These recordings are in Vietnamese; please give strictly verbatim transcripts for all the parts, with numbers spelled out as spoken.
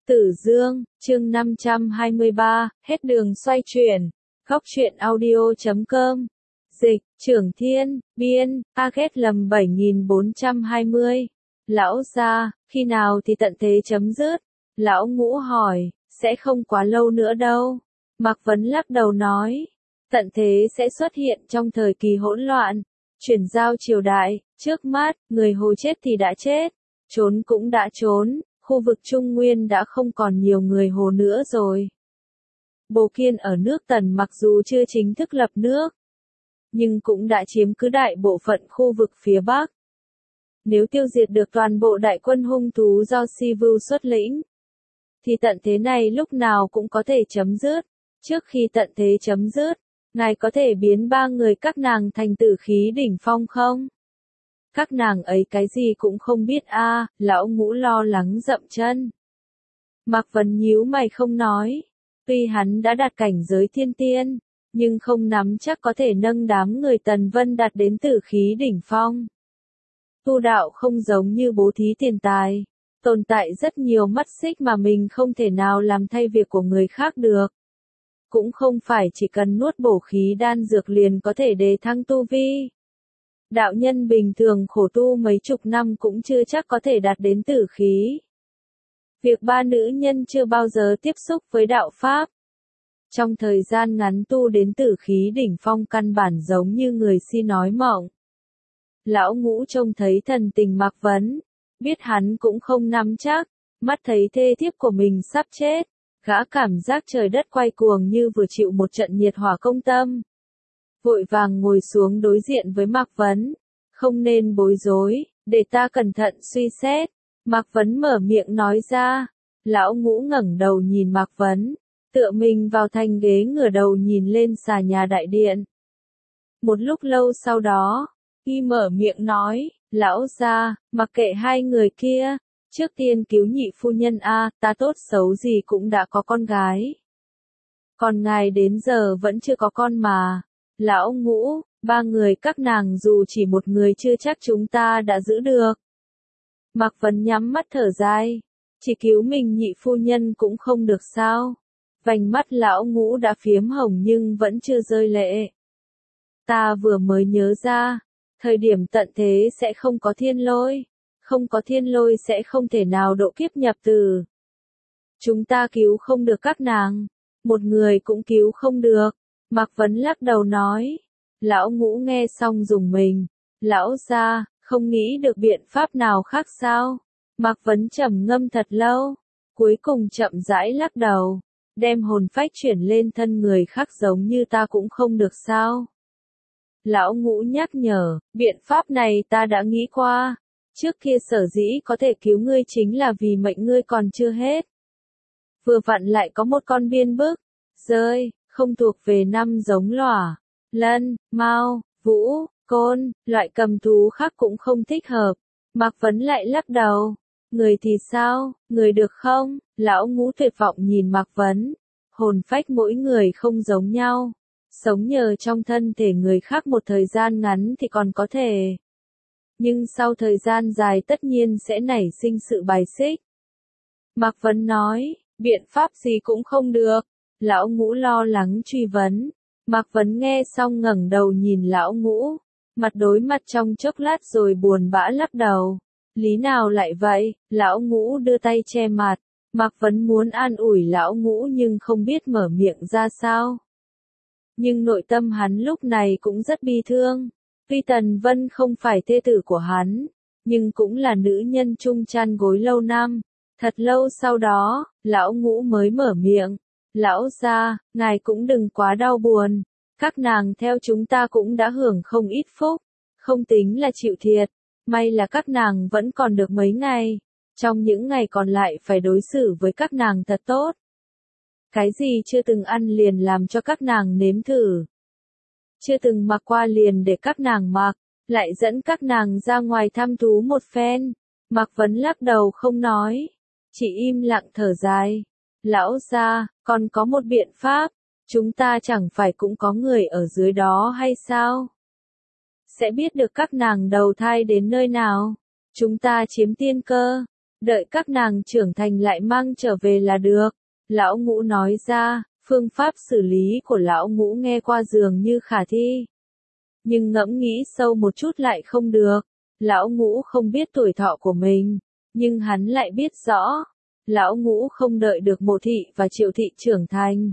Tử Dương, chương năm trăm hai mươi ba, hết đường xoay chuyển. Góc truyện audio chấm com. Dịch, Trưởng Thiên, biên, A Ghét lầm bảy nghìn bốn trăm hai mươi. Lão gia, khi nào thì tận thế chấm dứt? Lão Ngũ hỏi, sẽ không quá lâu nữa đâu. Mạc Vấn lắc đầu nói, tận thế sẽ xuất hiện trong thời kỳ hỗn loạn, chuyển giao triều đại, trước mắt, người Hồ chết thì đã chết, trốn cũng đã trốn, khu vực Trung Nguyên đã không còn nhiều người Hồ nữa rồi. Bồ Kiên ở nước Tần mặc dù chưa chính thức lập nước, nhưng cũng đã chiếm cứ đại bộ phận khu vực phía Bắc. Nếu tiêu diệt được toàn bộ đại quân hung thú do Si Vưu xuất lĩnh, thì tận thế này lúc nào cũng có thể chấm dứt. Trước khi tận thế chấm dứt, ngài có thể biến ba người các nàng thành tử khí đỉnh phong không? Các nàng ấy cái gì cũng không biết a, à, Lão Ngũ lo lắng dậm chân. Mạc Vấn nhíu mày không nói, tuy hắn đã đạt cảnh giới thiên tiên, nhưng không nắm chắc có thể nâng đám người Tần Vân đạt đến tử khí đỉnh phong. Tu đạo không giống như bố thí tiền tài, tồn tại rất nhiều mắt xích mà mình không thể nào làm thay việc của người khác được. Cũng không phải chỉ cần nuốt bổ khí đan dược liền có thể đề thăng tu vi. Đạo nhân bình thường khổ tu mấy chục năm cũng chưa chắc có thể đạt đến tử khí. Việc ba nữ nhân chưa bao giờ tiếp xúc với đạo Pháp, trong thời gian ngắn tu đến tử khí đỉnh phong căn bản giống như người si nói mộng. Lão Ngũ trông thấy thần tình Mạc Vấn, biết hắn cũng không nắm chắc, mắt thấy thê thiếp của mình sắp chết, gã cảm giác trời đất quay cuồng như vừa chịu một trận nhiệt hỏa công tâm. Vội vàng ngồi xuống đối diện với Mạc Vấn, không nên bối rối, để ta cẩn thận suy xét. Mạc Vấn mở miệng nói ra, Lão Ngũ ngẩng đầu nhìn Mạc Vấn, tựa mình vào thành ghế ngửa đầu nhìn lên xà nhà đại điện. Một lúc lâu sau đó, y mở miệng nói, lão gia, mặc kệ hai người kia, trước tiên cứu nhị phu nhân a, ta tốt xấu gì cũng đã có con gái. Còn ngài đến giờ vẫn chưa có con mà. Lão Ngũ, ba người các nàng dù chỉ một người chưa chắc chúng ta đã giữ được. Mạc Vấn nhắm mắt thở dài, chỉ cứu mình nhị phu nhân cũng không được sao? Vành mắt Lão Ngũ đã phiếm hồng nhưng vẫn chưa rơi lệ. Ta vừa mới nhớ ra, thời điểm tận thế sẽ không có thiên lôi, không có thiên lôi sẽ không thể nào độ kiếp nhập tử. Chúng ta cứu không được các nàng, một người cũng cứu không được. Mạc Vấn lắc đầu nói. Lão Ngũ nghe xong rùng mình, lão gia, không nghĩ được biện pháp nào khác sao? Mạc Vấn trầm ngâm thật lâu, cuối cùng chậm rãi lắc đầu, đem hồn phách chuyển lên thân người khác giống như ta cũng không được sao? Lão Ngũ nhắc nhở, biện pháp này ta đã nghĩ qua, trước kia sở dĩ có thể cứu ngươi chính là vì mệnh ngươi còn chưa hết. Vừa vặn lại có một con biên bức, rơi, không thuộc về năm giống lỏa, lân, mao, vũ, côn, loại cầm thú khác cũng không thích hợp. Mạc Vấn lại lắc đầu, người thì sao, người được không? Lão Ngũ tuyệt vọng nhìn Mạc Vấn, hồn phách mỗi người không giống nhau. Sống nhờ trong thân thể người khác một thời gian ngắn thì còn có thể. Nhưng sau thời gian dài tất nhiên sẽ nảy sinh sự bài xích. Mạc Vấn nói, biện pháp gì cũng không được. Lão Ngũ lo lắng truy vấn. Mạc Vấn nghe xong ngẩng đầu nhìn Lão Ngũ, mặt đối mặt trong chốc lát rồi buồn bã lắc đầu. Lý nào lại vậy? Lão Ngũ đưa tay che mặt. Mạc Vấn muốn an ủi Lão Ngũ nhưng không biết mở miệng ra sao. Nhưng nội tâm hắn lúc này cũng rất bi thương. Tuy Tần Vân không phải thê tử của hắn, nhưng cũng là nữ nhân chung chăn gối lâu năm. Thật lâu sau đó, Lão Ngũ mới mở miệng. Lão gia, ngài cũng đừng quá đau buồn. Các nàng theo chúng ta cũng đã hưởng không ít phúc. Không tính là chịu thiệt. May là các nàng vẫn còn được mấy ngày. Trong những ngày còn lại phải đối xử với các nàng thật tốt. Cái gì chưa từng ăn liền làm cho các nàng nếm thử. Chưa từng mặc qua liền để các nàng mặc, lại dẫn các nàng ra ngoài thăm thú một phen. Mạc Vấn lắc đầu không nói, chỉ im lặng thở dài. Lão gia, còn có một biện pháp, chúng ta chẳng phải cũng có người ở dưới đó hay sao? Sẽ biết được các nàng đầu thai đến nơi nào. Chúng ta chiếm tiên cơ, đợi các nàng trưởng thành lại mang trở về là được. Lão Ngũ nói ra, phương pháp xử lý của Lão Ngũ nghe qua dường như khả thi. Nhưng ngẫm nghĩ sâu một chút lại không được. Lão Ngũ không biết tuổi thọ của mình, nhưng hắn lại biết rõ. Lão Ngũ không đợi được Mộ Thị và Triệu Thị trưởng thành.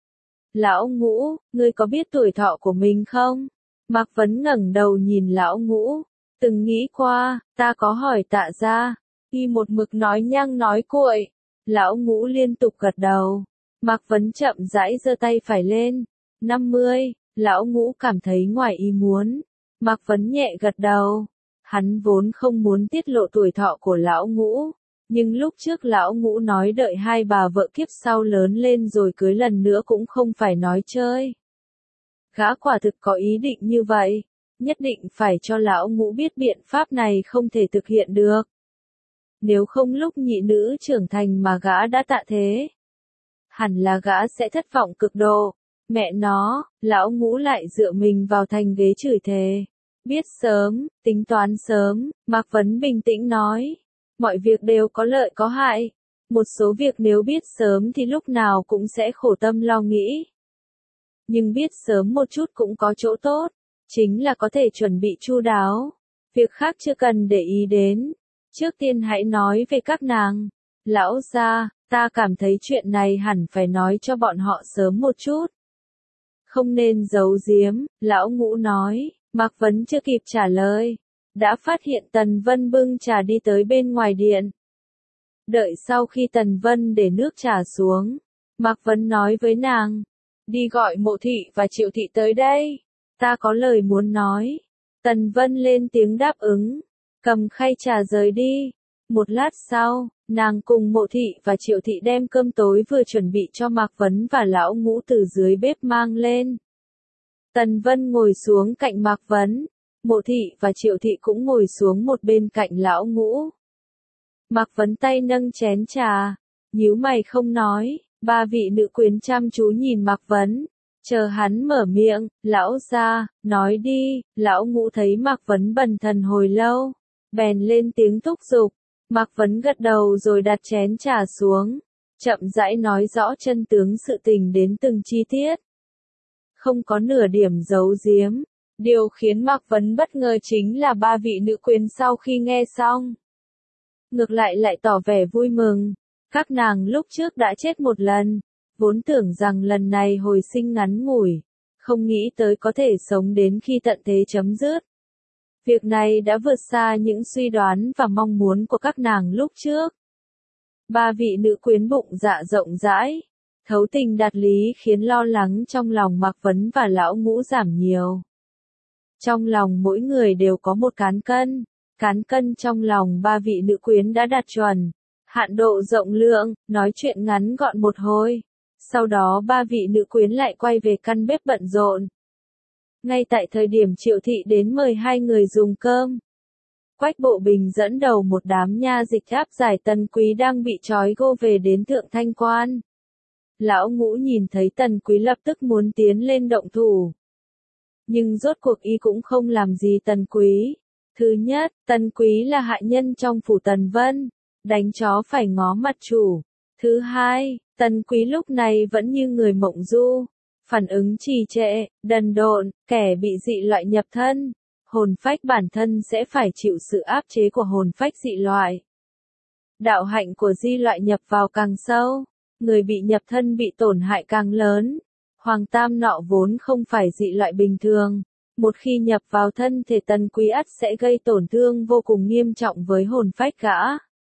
Lão Ngũ, ngươi có biết tuổi thọ của mình không? Mạc Vấn ngẩng đầu nhìn Lão Ngũ, từng nghĩ qua, ta có hỏi Tạ gia, y một mực nói nhăng nói cuội. Lão Ngũ liên tục gật đầu. Mạc Vấn chậm rãi giơ tay phải lên. năm mươi, Lão Ngũ cảm thấy ngoài ý muốn. Mạc Vấn nhẹ gật đầu. Hắn vốn không muốn tiết lộ tuổi thọ của Lão Ngũ. Nhưng lúc trước Lão Ngũ nói đợi hai bà vợ kiếp sau lớn lên rồi cưới lần nữa cũng không phải nói chơi. Gã quả thực có ý định như vậy. Nhất định phải cho Lão Ngũ biết biện pháp này không thể thực hiện được. Nếu không lúc nhị nữ trưởng thành mà gã đã tạ thế, hẳn là gã sẽ thất vọng cực độ. Mẹ nó, Lão Ngũ lại dựa mình vào thành ghế chửi thề. Biết sớm, tính toán sớm, Mạc Vấn bình tĩnh nói. Mọi việc đều có lợi có hại. Một số việc nếu biết sớm thì lúc nào cũng sẽ khổ tâm lo nghĩ. Nhưng biết sớm một chút cũng có chỗ tốt. Chính là có thể chuẩn bị chu đáo. Việc khác chưa cần để ý đến. Trước tiên hãy nói về các nàng. Lão gia, ta cảm thấy chuyện này hẳn phải nói cho bọn họ sớm một chút. Không nên giấu giếm, Lão Ngũ nói. Mạc Vấn chưa kịp trả lời. Đã phát hiện Tần Vân bưng trà đi tới bên ngoài điện. Đợi sau khi Tần Vân để nước trà xuống, Mạc Vấn nói với nàng. Đi gọi Mộ Thị và Triệu Thị tới đây. Ta có lời muốn nói. Tần Vân lên tiếng đáp ứng. Cầm khay trà rời đi. Một lát sau, nàng cùng Mộ Thị và Triệu Thị đem cơm tối vừa chuẩn bị cho Mạc Vấn và Lão Ngũ từ dưới bếp mang lên. Tần Vân ngồi xuống cạnh Mạc Vấn. Mộ Thị và Triệu Thị cũng ngồi xuống một bên cạnh Lão Ngũ. Mạc Vấn tay nâng chén trà, nhíu mày không nói. Ba vị nữ quyến chăm chú nhìn Mạc Vấn. Chờ hắn mở miệng, lão gia, nói đi. Lão Ngũ thấy Mạc Vấn bần thần hồi lâu, bèn lên tiếng thúc giục. Mạc Vấn gật đầu rồi đặt chén trà xuống, chậm rãi nói rõ chân tướng sự tình đến từng chi tiết. Không có nửa điểm giấu giếm. Điều khiến Mạc Vấn bất ngờ chính là ba vị nữ quyến sau khi nghe xong, ngược lại lại tỏ vẻ vui mừng. Các nàng lúc trước đã chết một lần, vốn tưởng rằng lần này hồi sinh ngắn ngủi, không nghĩ tới có thể sống đến khi tận thế chấm dứt. Việc này đã vượt xa những suy đoán và mong muốn của các nàng lúc trước. Ba vị nữ quyến bụng dạ rộng rãi, thấu tình đạt lý khiến lo lắng trong lòng Mạc Vấn và Lão Ngũ giảm nhiều. Trong lòng mỗi người đều có một cán cân, cán cân trong lòng ba vị nữ quyến đã đạt chuẩn, hạn độ rộng lượng, nói chuyện ngắn gọn một hồi. Sau đó ba vị nữ quyến lại quay về căn bếp bận rộn. Ngay tại thời điểm Triệu Thị đến mời hai người dùng cơm, Quách Bộ Bình dẫn đầu một đám nha dịch áp giải Tần Quý đang bị trói gô về đến Thượng Thanh Quan. Lão Ngũ nhìn thấy Tần Quý lập tức muốn tiến lên động thủ. Nhưng rốt cuộc y cũng không làm gì Tần Quý. Thứ nhất, Tần Quý là hạ nhân trong phủ Tần Vân, đánh chó phải ngó mặt chủ. Thứ hai, Tần Quý lúc này vẫn như người mộng du, phản ứng trì trệ, đần độn, kẻ bị dị loại nhập thân. Hồn phách bản thân sẽ phải chịu sự áp chế của hồn phách dị loại. Đạo hạnh của dị loại nhập vào càng sâu, người bị nhập thân bị tổn hại càng lớn. Hoàng Tam nọ vốn không phải dị loại bình thường. Một khi nhập vào thân thể Tần Quý ắt sẽ gây tổn thương vô cùng nghiêm trọng với hồn phách gã.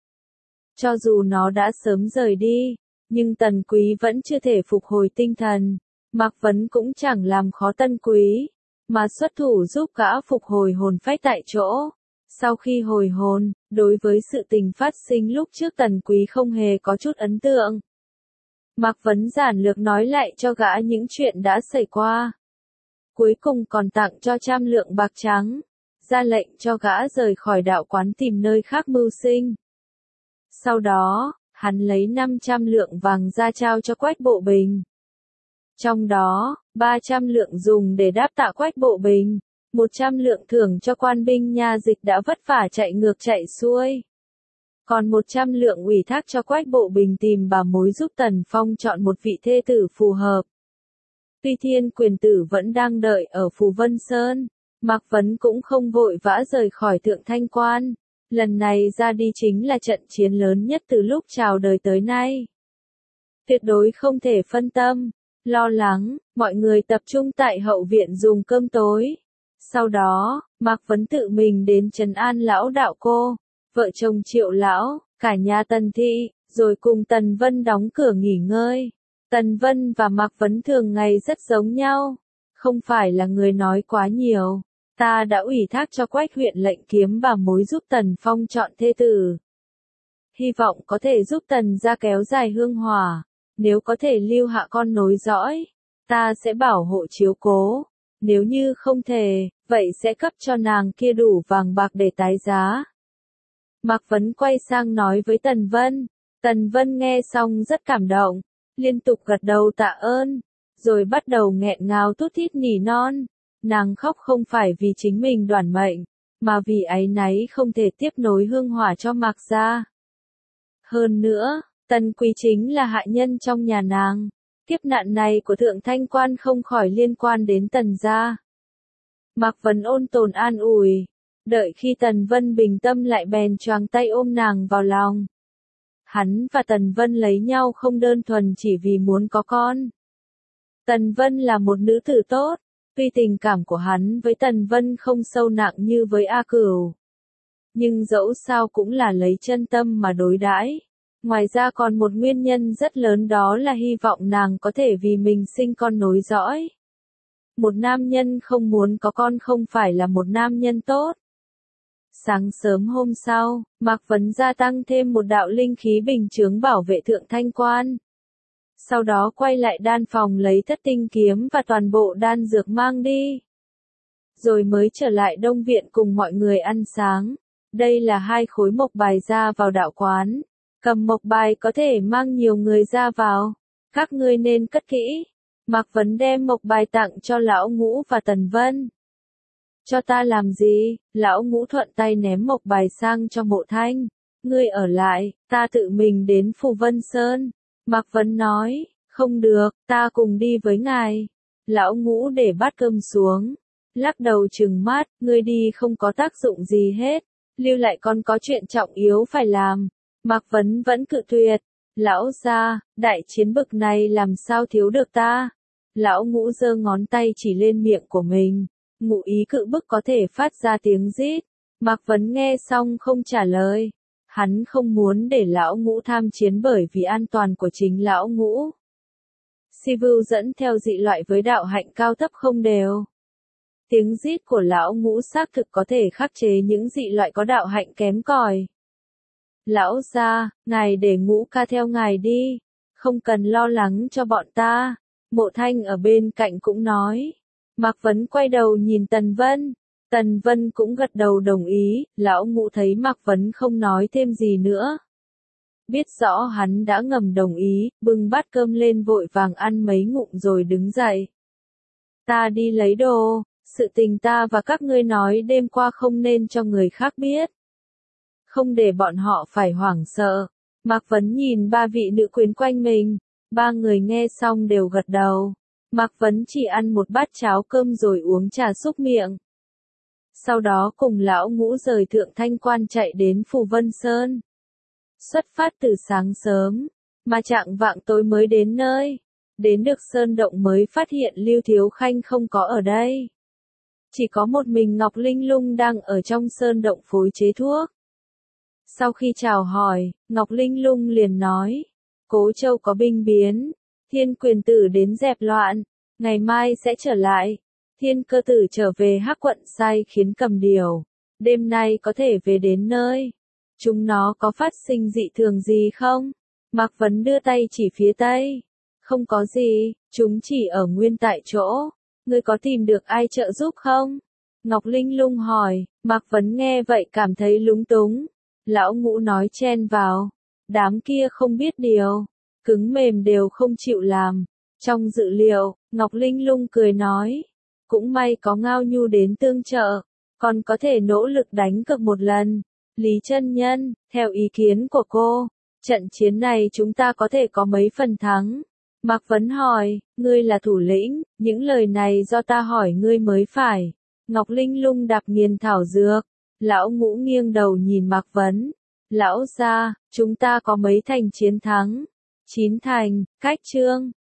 Cho dù nó đã sớm rời đi, nhưng Tần Quý vẫn chưa thể phục hồi tinh thần. Mạc Vấn cũng chẳng làm khó Tần Quý, mà xuất thủ giúp gã phục hồi hồn phách tại chỗ. Sau khi hồi hồn, đối với sự tình phát sinh lúc trước Tần Quý không hề có chút ấn tượng. Mạc Vấn giản lược nói lại cho gã những chuyện đã xảy qua. Cuối cùng còn tặng cho trăm lượng bạc trắng, ra lệnh cho gã rời khỏi đạo quán tìm nơi khác mưu sinh. Sau đó, hắn lấy năm trăm lượng vàng ra trao cho Quách Bộ Bình. Trong đó, ba trăm lượng dùng để đáp tạ Quách Bộ Bình, một trăm lượng thưởng cho quan binh nha dịch đã vất vả chạy ngược chạy xuôi. Còn một trăm lượng ủy thác cho Quách Bộ Bình tìm bà mối giúp Tần Phong chọn một vị thê tử phù hợp. Tuy Thiên Quyền Tử vẫn đang đợi ở Phù Vân Sơn, Mạc Vấn cũng không vội vã rời khỏi Thượng Thanh Quan. Lần này ra đi chính là trận chiến lớn nhất từ lúc chào đời tới nay. Tuyệt đối không thể phân tâm, lo lắng, mọi người tập trung tại hậu viện dùng cơm tối. Sau đó, Mạc Vấn tự mình đến trấn an lão đạo cô, vợ chồng Triệu lão, cả nhà Tần Thị, rồi cùng Tần Vân đóng cửa nghỉ ngơi. Tần Vân và Mạc Vấn thường ngày rất giống nhau, không phải là người nói quá nhiều. Ta đã ủy thác cho Quách huyện lệnh kiếm bà mối giúp Tần Phong chọn thê tử. Hy vọng có thể giúp Tần gia kéo dài hương hỏa, nếu có thể lưu hạ con nối dõi, ta sẽ bảo hộ chiếu cố. Nếu như không thể, vậy sẽ cấp cho nàng kia đủ vàng bạc để tái giá. Mạc Vấn quay sang nói với Tần Vân. Tần Vân nghe xong rất cảm động, liên tục gật đầu tạ ơn, rồi bắt đầu nghẹn ngào thút thít nỉ non. Nàng khóc không phải vì chính mình đoản mệnh, mà vì áy náy không thể tiếp nối hương hỏa cho Mạc gia. Hơn nữa, Tần Quý chính là hạ nhân trong nhà nàng. Kiếp nạn này của Thượng Thanh Quan không khỏi liên quan đến Tần gia. Mạc Vấn ôn tồn an ủi, đợi khi Tần Vân bình tâm lại bèn choàng tay ôm nàng vào lòng. Hắn và Tần Vân lấy nhau không đơn thuần chỉ vì muốn có con. Tần Vân là một nữ tử tốt, tuy tình cảm của hắn với Tần Vân không sâu nặng như với A Cửu, nhưng dẫu sao cũng là lấy chân tâm mà đối đãi. Ngoài ra còn một nguyên nhân rất lớn, đó là hy vọng nàng có thể vì mình sinh con nối dõi. Một nam nhân không muốn có con không phải là một nam nhân tốt. Sáng sớm hôm sau, Mạc Vấn gia tăng thêm một đạo linh khí bình chướng bảo vệ Thượng Thanh Quan. Sau đó quay lại đan phòng lấy thất tinh kiếm và toàn bộ đan dược mang đi. Rồi mới trở lại Đông Viện cùng mọi người ăn sáng. Đây là hai khối mộc bài ra vào đạo quán. Cầm mộc bài có thể mang nhiều người ra vào. Các ngươi nên cất kỹ. Mạc Vấn đem mộc bài tặng cho Lão Ngũ và Tần Vân. Cho ta làm gì? Lão Ngũ thuận tay ném mộc bài sang cho Mộ Thanh. Ngươi ở lại, ta tự mình đến Phù Vân Sơn. Mạc Vấn nói, không được, ta cùng đi với ngài. Lão Ngũ để bát cơm xuống, lắc đầu trừng mắt, ngươi đi không có tác dụng gì hết, lưu lại còn có chuyện trọng yếu phải làm. Mạc Vấn vẫn cự tuyệt, lão gia, đại chiến bực này làm sao thiếu được ta. Lão Ngũ giơ ngón tay chỉ lên miệng của mình, ngụ ý cự bức có thể phát ra tiếng rít. Mạc Vấn nghe xong không trả lời. Hắn không muốn để Lão Ngũ tham chiến bởi vì an toàn của chính Lão Ngũ. Si Vưu dẫn theo dị loại với đạo hạnh cao thấp không đều. Tiếng rít của Lão Ngũ xác thực có thể khắc chế những dị loại có đạo hạnh kém cỏi. Lão gia, ngài để Ngũ ca theo ngài đi, không cần lo lắng cho bọn ta. Mộ Thanh ở bên cạnh cũng nói. Mạc Vấn quay đầu nhìn Tần Vân. Tần Vân cũng gật đầu đồng ý. Lão Ngũ thấy Mạc Vấn không nói thêm gì nữa, biết rõ hắn đã ngầm đồng ý, bưng bát cơm lên vội vàng ăn mấy ngụm rồi đứng dậy. Ta đi lấy đồ, sự tình ta và các ngươi nói đêm qua không nên cho người khác biết. Không để bọn họ phải hoảng sợ. Mạc Vấn nhìn ba vị nữ quyến quanh mình, ba người nghe xong đều gật đầu. Mạc Vấn chỉ ăn một bát cháo cơm rồi uống trà xúc miệng. Sau đó cùng Lão Ngũ rời Thượng Thanh Quan chạy đến Phù Vân Sơn. Xuất phát từ sáng sớm, mà chạng vạng tối mới đến nơi. Đến được sơn động mới phát hiện Lưu Thiếu Khanh không có ở đây. Chỉ có một mình Ngọc Linh Lung đang ở trong sơn động phối chế thuốc. Sau khi chào hỏi, Ngọc Linh Lung liền nói, Cố Châu có binh biến, Thiên Quyền Tử đến dẹp loạn, ngày mai sẽ trở lại. Thiên Cơ Tử trở về Hắc Quận sai khiến Cầm Điều, đêm nay có thể về đến nơi. Chúng nó có phát sinh dị thường gì không? Mạc Vấn đưa tay chỉ phía tây. Không có gì, chúng chỉ ở nguyên tại chỗ. Ngươi có tìm được ai trợ giúp không? Ngọc Linh Lung hỏi. Mạc Vấn nghe vậy cảm thấy lúng túng. Lão Ngũ nói chen vào. Đám kia không biết điều, cứng mềm đều không chịu làm. Trong dự liệu, Ngọc Linh Lung cười nói, cũng may có Ngao Nhu đến tương trợ, còn có thể nỗ lực đánh cược một lần. Lý chân nhân, theo ý kiến của cô, trận chiến này chúng ta có thể có mấy phần thắng? Mạc Vấn hỏi, ngươi là thủ lĩnh, những lời này do ta hỏi ngươi mới phải. Ngọc Linh Lung đạp nghiền thảo dược. Lão Ngũ nghiêng đầu nhìn Mạc Vấn. Lão gia, chúng ta có mấy thành chiến thắng? Chín thành, cách chương.